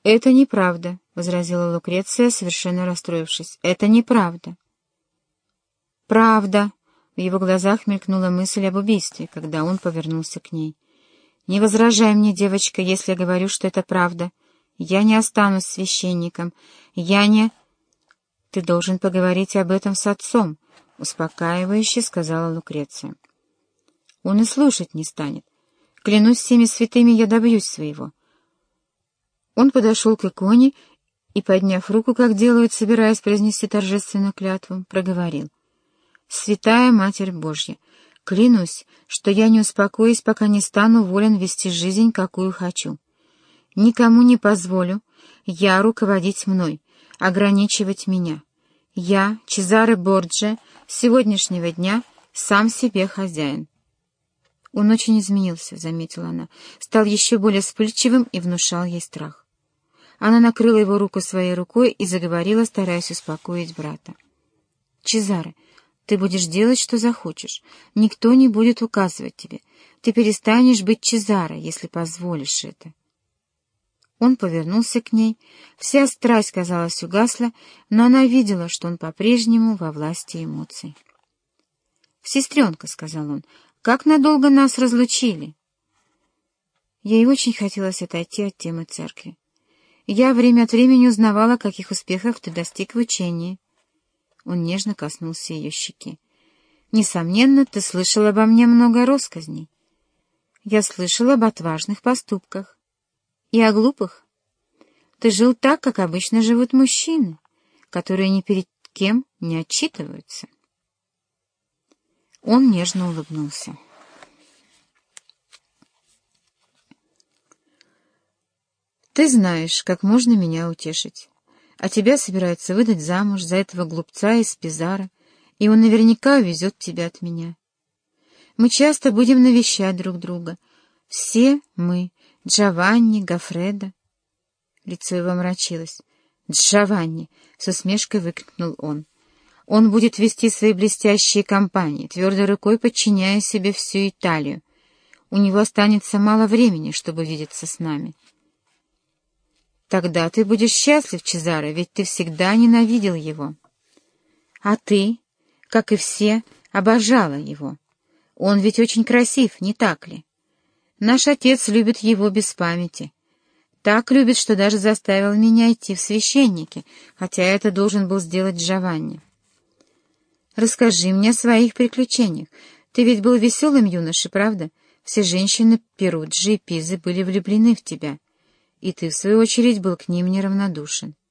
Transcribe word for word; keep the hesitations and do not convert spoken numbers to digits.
«Это неправда», — возразила Лукреция, совершенно расстроившись. «Это неправда». «Правда», — в его глазах мелькнула мысль об убийстве, когда он повернулся к ней. «Не возражай мне, девочка, если я говорю, что это правда. Я не останусь священником. Я не...» «Ты должен поговорить об этом с отцом», — успокаивающе сказала Лукреция. «Он и слушать не станет. Клянусь всеми святыми, я добьюсь своего». Он подошел к иконе и, подняв руку, как делают, собираясь произнести торжественную клятву, проговорил: «Святая Матерь Божья, клянусь, что я не успокоюсь, пока не стану волен вести жизнь, какую хочу. Никому не позволю я руководить мной, ограничивать меня. Я, Чезаре Борджиа, с сегодняшнего дня сам себе хозяин». «Он очень изменился», — заметила она, — «стал еще более вспыльчивым и внушал ей страх». Она накрыла его руку своей рукой и заговорила, стараясь успокоить брата. «Чезаре, ты будешь делать, что захочешь. Никто не будет указывать тебе. Ты перестанешь быть Чезаре, если позволишь это». Он повернулся к ней. Вся страсть, казалось, угасла, но она видела, что он по-прежнему во власти эмоций. «Сестренка», — сказал он, — «как надолго нас разлучили?» Ей очень хотелось отойти от темы церкви. «Я время от времени узнавала, каких успехов ты достиг в учении». Он нежно коснулся ее щеки. «Несомненно, ты слышал обо мне много роскозней. Я слышал об отважных поступках. И о глупых. Ты жил так, как обычно живут мужчины, которые ни перед кем не отчитываются». Он нежно улыбнулся. «Ты знаешь, как можно меня утешить. А тебя собираются выдать замуж за этого глупца из Пизаро, и он наверняка увезет тебя от меня. Мы часто будем навещать друг друга. Все мы, Джованни, Гоффредо». Лицо его омрачилось. «Джованни!» — с усмешкой выкрикнул он. «Он будет вести свои блестящие кампании, твердой рукой подчиняя себе всю Италию. У него останется мало времени, чтобы видеться с нами». «Тогда ты будешь счастлив, Чезаре, ведь ты всегда ненавидел его. А ты, как и все, обожала его. Он ведь очень красив, не так ли? Наш отец любит его без памяти. Так любит, что даже заставил меня идти в священники, хотя это должен был сделать Джованни. Расскажи мне о своих приключениях. Ты ведь был веселым юношей, правда? Все женщины Перуджи и Пизы были влюблены в тебя. И ты, в свою очередь, был к ним неравнодушен.